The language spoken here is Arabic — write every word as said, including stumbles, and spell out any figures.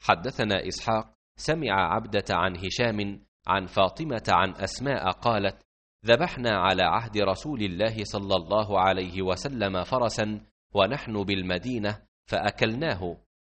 حدثنا إسحاق سمع عبدة عن هشام عن فاطمة عن أسماء قالت: ذبحنا على عهد رسول الله صلى الله عليه وسلم فرسا ونحن بالمدينة فأكلناه،